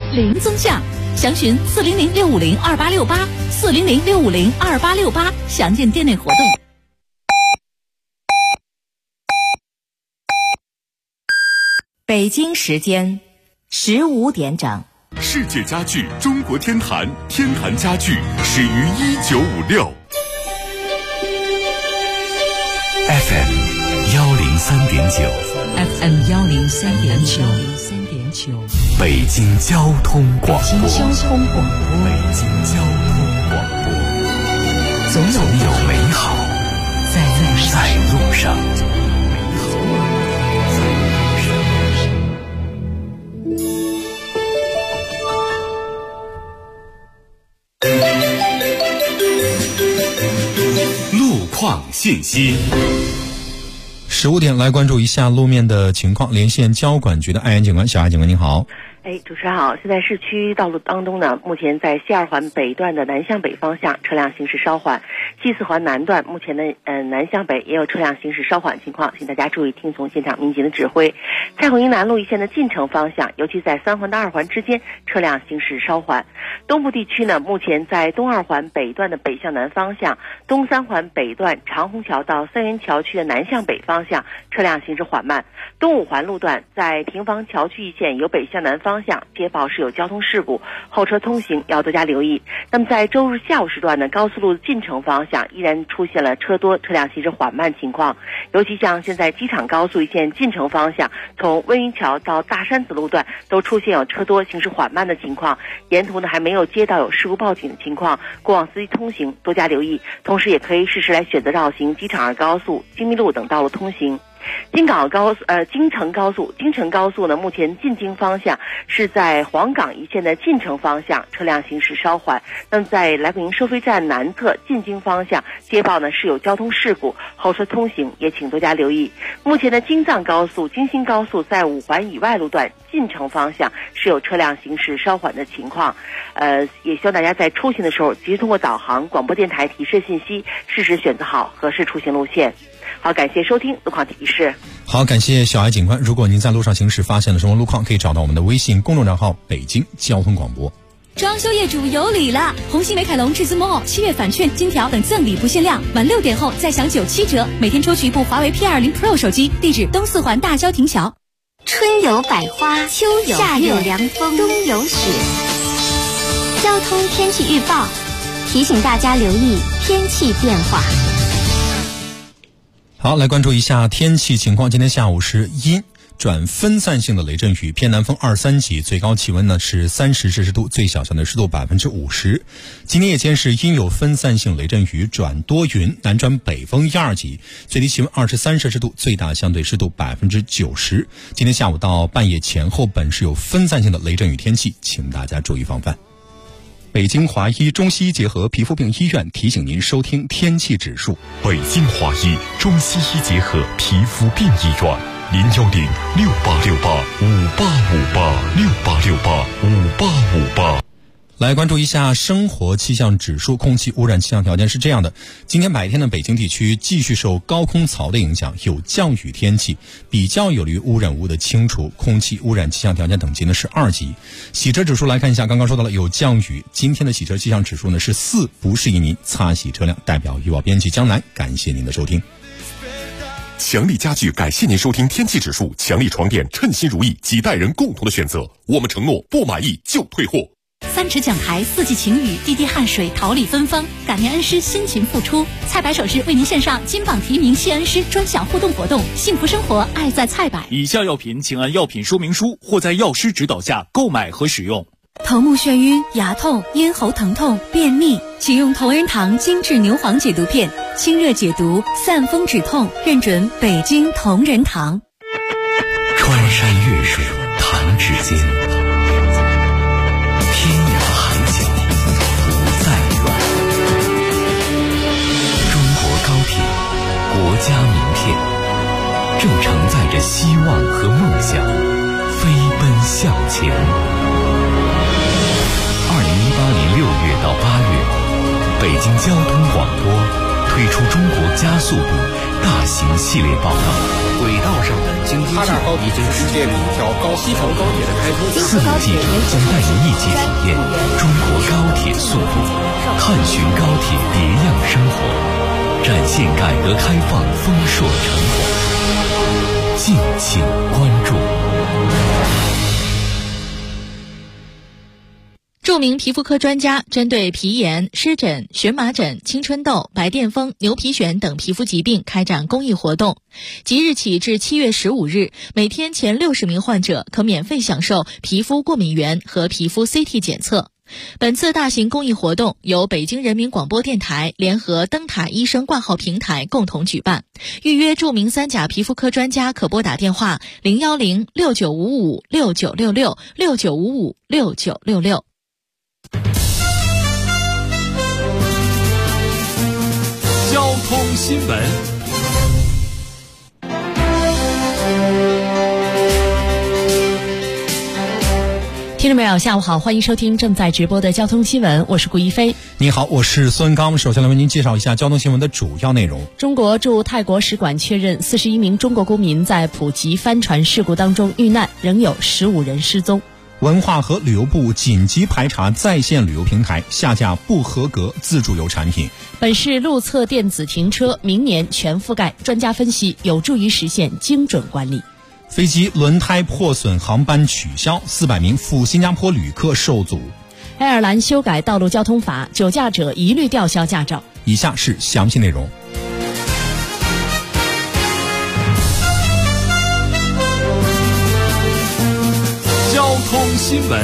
零增项，详询400-650-2868，400-650-2868，详见店内活动。 北京时间15点整。 世界家具中国天坛，天坛家具始于1956。FM 103.9 FM 103.9， 北京交通广播。总有美好在路上。路况信息。 15点来关注一下路面的情况，连线交管局的艾安警官。小艾警官您好。 主持人好。现在市区道路当中呢，目前在西二环北段的南向北方向车辆行驶稍缓，西四环南段目前的南向北也有车辆行驶稍缓情况，请大家注意听从现场民警的指挥。蔡闳营南路一线的进城方向，尤其在3环到2环之间车辆行驶稍缓。东部地区呢，目前在东2环北段的北向南方向，东3环北段长虹桥到三元桥区的南向北方向车辆行驶缓慢。东5环路段在平房桥区一线由北向南方向接报是有交通事故，后车通行要多加留意。那么在周日下午时段呢，高速路进城方向依然出现了车多车辆行驶缓慢情况，尤其像现在机场高速一线进城方向，从温榆桥到大山子路段都出现有车多行驶缓慢的情况，沿途呢还没有接到有事故报警的情况，过往司机通行多加留意，同时也可以适时来选择绕行机场2高速、金密路等道路通行。京城高速呢，目前进京方向是在黄岗一线的进城方向车辆行驶稍缓，那么在来福营收费站南侧进京方向接报呢是有交通事故，后车通行也请多加留意。目前的京藏高速、京新高速在5环以外路段进城方向是有车辆行驶稍缓的情况，也希望大家在出行的时候及时通过导航、广播电台提示信息，适时选择好合适出行路线。好，感谢收听路况提示。 好，感谢小艾警官。如果您在路上行驶发现了什么路况，可以找到我们的微信公众账号北京交通广播。 装修业主有礼了！红星美凯龙至尊 Mall7月返券、金条等赠礼不限量，晚6点后再享97折，每天抽取一部华为 P20 Pro 手机。地址东4环大郊亭桥。 春有百花，秋有夏有凉风，冬有雪。交通天气预报提醒大家留意天气变化。 好，来关注一下天气情况。今天下午是阴转分散性的雷阵雨，偏南风2、3级，最高气温呢是30摄氏度，最小相对湿度50%。今天夜间是阴有分散性雷阵雨转多云，南转北风1、2级，最低气温23摄氏度，最大相对湿度90%。今天下午到半夜前后本是有分散性的雷阵雨天气，请大家注意防范。北京华医中西医结合皮肤病医院提醒您收听天气指数。 北京华医中西医结合皮肤病医院，010-6868-5858，6858-5858。 来关注一下生活气象指数。空气污染气象条件是这样的：今天白天的北京地区继续受高空槽的影响，有降雨天气，比较有利于污染物的清除，空气污染气象条件等级呢是2级。洗车指数来看一下，刚刚说到了有降雨，今天的洗车气象指数呢是4，不适宜您擦洗车辆。代表预报编辑江南，感谢您的收听。 强力家具感谢您收听天气指数。强力床垫，称心如意，几代人共同的选择。我们承诺不满意就退货。 3尺讲台4季晴雨，滴滴汗水，桃李芬芳，感念恩师辛勤付出。菜百首饰为您献上金榜题名谢恩师专享互动活动，幸福生活爱在菜百。 以下药品请按药品说明书或在药师指导下购买和使用。 头目眩晕、牙痛、咽喉疼痛、便秘，请用同仁堂精致牛黄解毒片，清热解毒，散风止痛，认准北京同仁堂。 穿山越水，弹指间，天涯海角不再远。中国高铁，国家名片，正承载着希望和梦想，飞奔向前。2018年6月到8月，北京交通广播推出中国加速度大型系列报道。 轨道上的京津冀已经实现了一条西成高铁的开通。 4路记者将带您一起体验中国高铁速度，探寻高铁别样生活，展现改革开放丰硕成果。敬请关注。 著名皮肤科专家针对皮炎、湿疹、荨麻疹、青春痘、白癜风、牛皮癣等皮肤疾病开展公益活动。即日起至7月15日，每天前60名患者可免费享受皮肤过敏原和皮肤 CT 检测。本次大型公益活动由北京人民广播电台联合灯塔医生挂号平台共同举办。预约著名3甲皮肤科专家可拨打电话01069556966 69556966。 交通新闻。 听众朋友，下午好，欢迎收听正在直播的交通新闻，我是顾一飞。 你好，我是孙刚。首先来为您介绍一下交通新闻的主要内容。 中国驻泰国使馆确认，41名中国公民在普吉帆船事故当中遇难，仍有15人失踪。 文化和旅游部紧急排查在线旅游平台，下架不合格自助游产品。 本市路测电子停车明年全覆盖，专家分析有助于实现精准管理。 飞机轮胎破损，航班取消，400名赴新加坡旅客受阻。 爱尔兰修改道路交通法，酒驾者一律吊销驾照。 以下是详细内容。 交通新闻。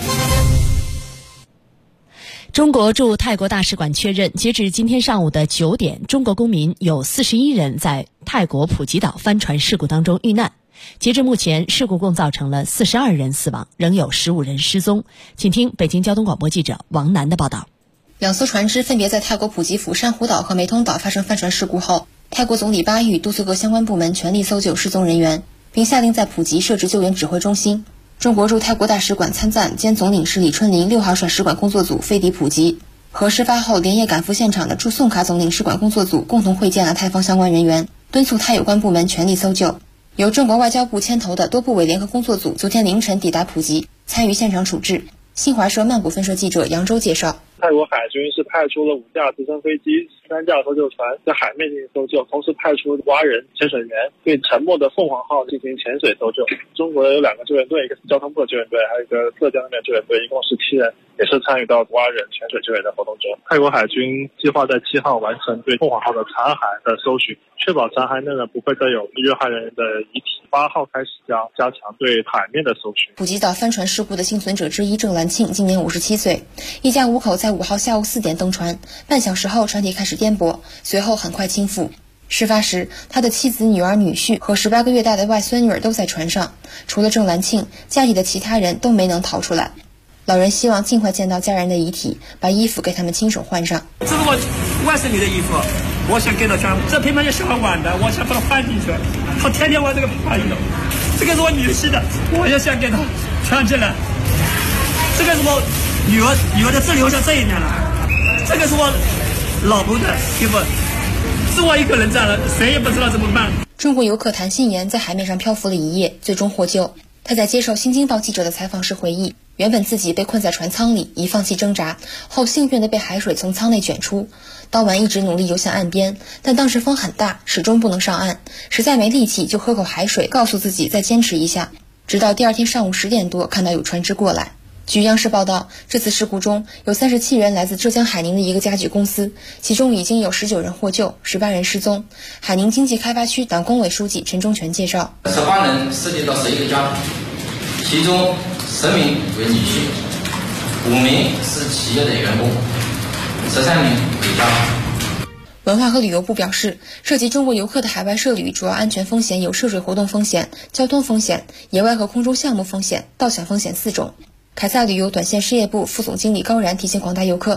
中国驻泰国大使馆确认，截至今天上午的9点，中国公民有41人在泰国普吉岛帆船事故当中遇难。截至目前，事故共造成了42人死亡，仍有15人失踪。请听北京交通广播记者王楠的报道。 2艘船只分别在泰国普吉府珊瑚岛和湄通岛发生帆船事故后，泰国总理巴育督促各相关部门全力搜救失踪人员，并下令在普吉设置救援指挥中心。中国驻泰国大使馆参赞兼总领事李春林6号帅使馆工作组飞抵普吉，和事发后连夜赶赴现场的驻宋卡总领事馆工作组共同会见了泰方相关人员，敦促泰有关部门全力搜救。由中国外交部牵头的多部委联合工作组昨天凌晨抵达普吉，参与现场处置。新华社曼谷分社记者杨周介绍， 泰国海军是派出了5架直升飞机、3架搜救船在海面进行搜救，同时派出蛙人潜水员对沉没的凤凰号进行潜水搜救。中国有2个救援队，一个是交通部的救援队，还有一个浙江那边救援队，一共17人，也是参与到蛙人潜水救援的活动中。泰国海军计划在7号完成对凤凰号的残骸的搜寻，确保残骸内不会再有遇害人的遗体。8号开始将加强对海面的搜寻。 普吉岛帆船事故的幸存者之一郑兰庆今年57岁，一家5口在5号下午4点登船，半小时后船体开始颠簸，随后很快倾覆。事发时，他的妻子、女儿、女婿和18个月大的外孙女儿都在船上，除了郑兰庆，家里的其他人都没能逃出来。老人希望尽快见到家人的遗体，把衣服给他们亲手换上。 这是我外甥女的衣服，我想给她穿，这乒乓球喜欢玩的，我想把她换进去。她天天玩这个乒乓球，这个是我女婿的，我也想给她穿起来。这个是我女儿的，只留下这一年了。这个是我老婆的衣服，是我一个人占了，谁也不知道怎么办。 中国游客谭信言在海面上漂浮了1夜，最终获救。他在接受新京报记者的采访时回忆，原本自己被困在船舱里，已放弃挣扎，后幸运地被海水从舱内卷出。当晚一直努力游向岸边，但当时风很大，始终不能上岸，实在没力气，就喝口海水，告诉自己再坚持一下。直到第2天上午10点多，看到有船只过来。据央视报道，这次事故中有37人来自浙江海宁的一个家具公司，其中已经有19人获救，18人失踪。海宁经济开发区党工委书记陈忠全介绍 ，18人涉及到11个家庭，其中10名为女婿，5名是企业的员工，13名为家属。 文化和旅游部表示，涉及中国游客的海外涉旅主要安全风险有涉水活动风险、交通风险、野外和空中项目风险、盗抢风险4种。凯撒旅游短线事业部副总经理高然提醒广大游客，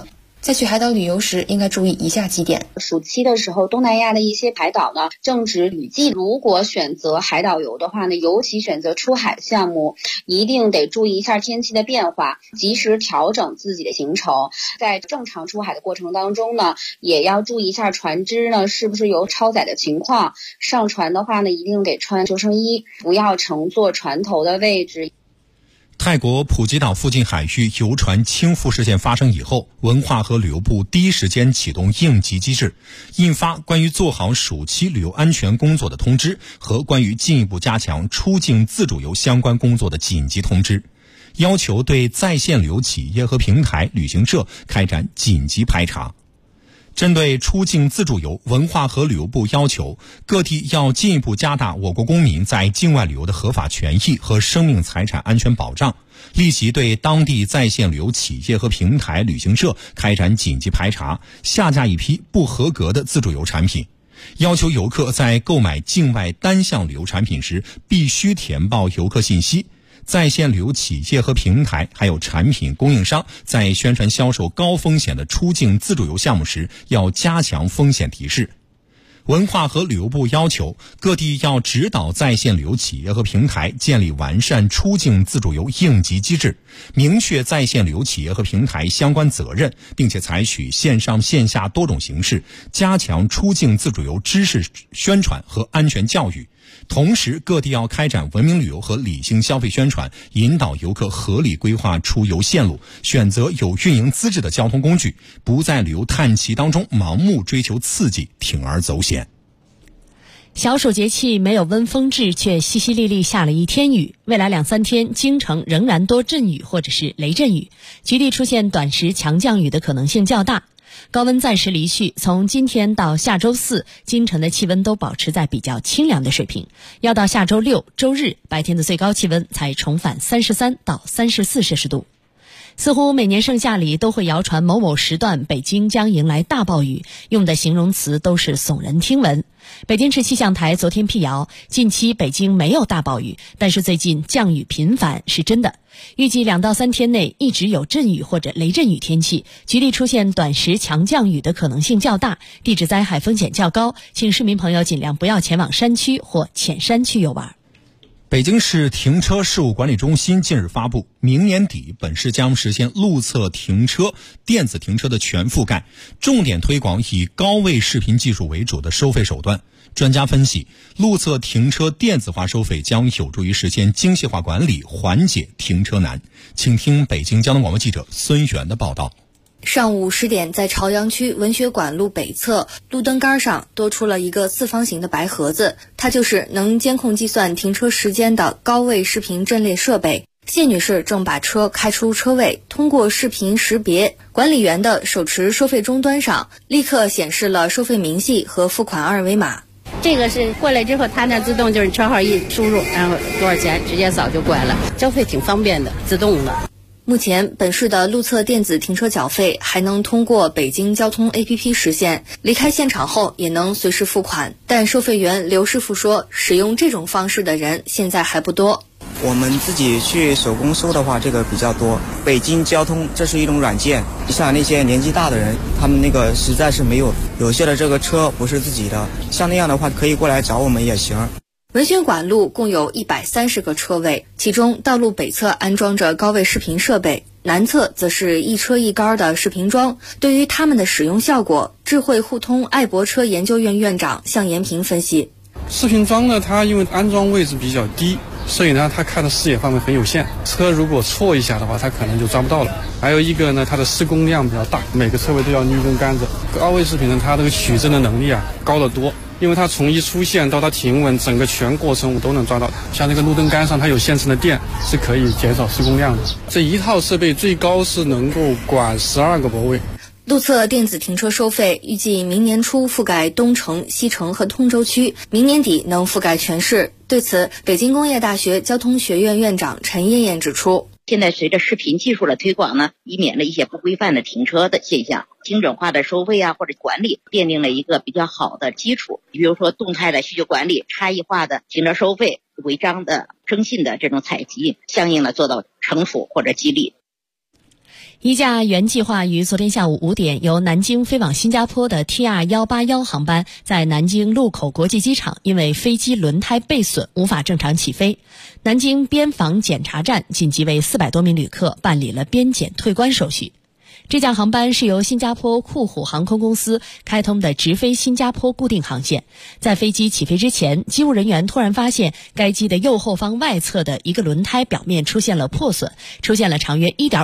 在去海岛旅游时应该注意以下几点。 暑期的时候，东南亚的一些海岛呢正值雨季，如果选择海岛游的话呢，尤其选择出海项目，一定得注意一下天气的变化，及时调整自己的行程。在正常出海的过程当中呢，也要注意一下船只呢是不是有超载的情况。上船的话呢，一定得穿救生衣，不要乘坐船头的位置。 泰国普吉岛附近海域游船倾覆事件发生以后，文化和旅游部第一时间启动应急机制，印发关于做好暑期旅游安全工作的通知和关于进一步加强出境自助游相关工作的紧急通知，要求对在线旅游企业和平台、旅行社开展紧急排查。针对出境自助游，文化和旅游部要求各地要进一步加大我国公民在境外旅游的合法权益和生命财产安全保障，立即对当地在线旅游企业和平台、旅行社开展紧急排查，下架一批不合格的自助游产品。要求游客在购买境外单项旅游产品时必须填报游客信息。在线旅游企业和平台还有产品供应商在宣传销售高风险的出境自助游项目时，要加强风险提示。文化和旅游部要求各地要指导在线旅游企业和平台建立完善出境自助游应急机制，明确在线旅游企业和平台相关责任，并且采取线上线下多种形式加强出境自助游知识宣传和安全教育。同时，各地要开展文明旅游和理性消费宣传，引导游客合理规划出游线路，选择有运营资质的交通工具，不在旅游探奇当中盲目追求刺激，铤而走险。 小暑节气没有温风至，却淅淅沥沥下了一天雨。未来2-3天，京城仍然多阵雨或者是雷阵雨，局地出现短时强降雨的可能性较大。高温暂时离去，从今天到下周4，京城的气温都保持在比较清凉的水平，要到下周6、周日，白天的最高气温才重返33到34摄氏度。似乎每年盛夏里都会谣传某某时段北京将迎来大暴雨，用的形容词都是耸人听闻。北京市气象台昨天辟谣，近期北京没有大暴雨，但是最近降雨频繁是真的。预计2到3天内一直有阵雨或者雷阵雨天气，局地出现短时强降雨的可能性较大，地质灾害风险较高，请市民朋友尽量不要前往山区或浅山区游玩。 北京市停车事务管理中心近日发布，明年底本市将实现路侧停车、电子停车的全覆盖，重点推广以高位视频技术为主的收费手段。专家分析，路侧停车电子化收费将有助于实现精细化管理，缓解停车难。请听北京交通广播记者孙源的报道。 上午10点，在朝阳区文学馆路北侧路灯杆上多出了一个四方形的白盒子，它就是能监控计算停车时间的高位视频阵列设备。谢女士正把车开出车位，通过视频识别，管理员的手持收费终端上立刻显示了收费明细和付款二维码。 这个是过来之后，它那自动就是车号一输入，然后多少钱直接扫就过来了，交费挺方便的，自动的。 目前，本市的路侧电子停车缴费还能通过北京交通 APP 实现，离开现场后也能随时付款。但收费员刘师傅说，使用这种方式的人现在还不多。 我们自己去手工收的话，这个比较多。北京交通这是一种软件，像那些年纪大的人，他们那个实在是没有，有些的这个车不是自己的，像那样的话可以过来找我们也行。 文学馆路共有130个车位，其中道路北侧安装着高位视频设备，南侧则是一车一杆的视频桩。对于它们的使用效果，智慧互通爱博车研究院院长向延平分析， 视频桩呢，它因为安装位置比较低，所以呢它看的视野范围很有限，车如果错一下的话，它可能就抓不到了。还有一个呢，它的施工量比较大，每个车位都要捋根杆子。高位视频呢，它这个取证的能力高得多，因为它从一出现到它停稳，整个全过程我都能抓到。像这个路灯杆上它有现成的电，是可以减少施工量的。这一套设备最高是能够管12个泊位。 路侧电子停车收费预计明年初覆盖东城、西城和通州区，明年底能覆盖全市。对此，北京工业大学交通学院院长陈艳艳指出， 现在随着视频技术的推广呢，以免了一些不规范的停车的现象，精准化的收费或者管理奠定了一个比较好的基础。比如说动态的需求管理、差异化的停车收费、违章的征信的这种采集，相应的做到惩处或者激励。 一架原计划于昨天下午5点由南京飞往新加坡的 TR181 航班，在南京禄口国际机场因为飞机轮胎被损，无法正常起飞。南京边防检查站紧急为400多名旅客办理了边检退关手续。这架航班是由新加坡库虎航空公司开通的直飞新加坡固定航线。在飞机起飞之前，机务人员突然发现该机的右后方外侧的一个轮胎表面出现了破损，出现了长约1.5